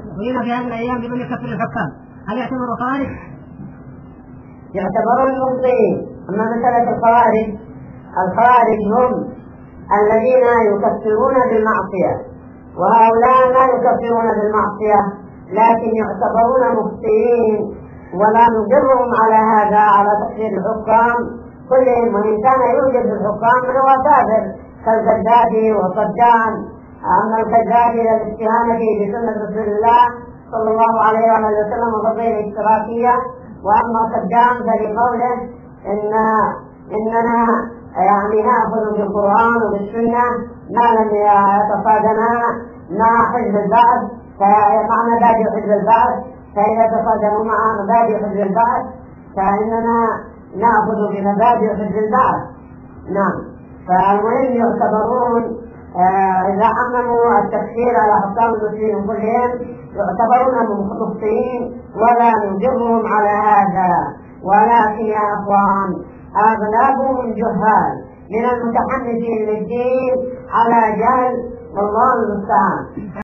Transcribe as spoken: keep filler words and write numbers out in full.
أريد في هذه الأيام بمن يكفر الحكام، هل يعتبر خارج؟ يعتبر المخطئين. أما مسألة الخوارج، الخوارج هم الذين يكفرون بالمعصية، وهؤلاء لا يكفرون بالمعصية لكن يعتبرون مخطئين، ولا نجرهم على هذا على تكفير الحكام كلهم، وإن كان يوجد الحكام من هو كافر كالقذافي وصدام. أما القذافي للاستهانة بسنة رسول الله صلى الله عليه وسلم وفضيلة الاشتراكية، وأما صدام فلقوله إن إننا يعني نأخذ بالقرآن وبالسنة ما لم يتصادما مع حزب البعث، مع مبادئ حزب البعث، فإذا تصادموا مع مبادئ حزب البعث فإننا نأخذ بمبادئ حزب البعث. نعم. فالمهم يعتبرون آه إذا عمموا التكفير على حكام المسلمين كلهم يعتبرون مخطئين ولا نجرهم على هذا، ولكن يا أخوان أغلبهم جهال من المتحمسين للدين على جهل، والله المستعان.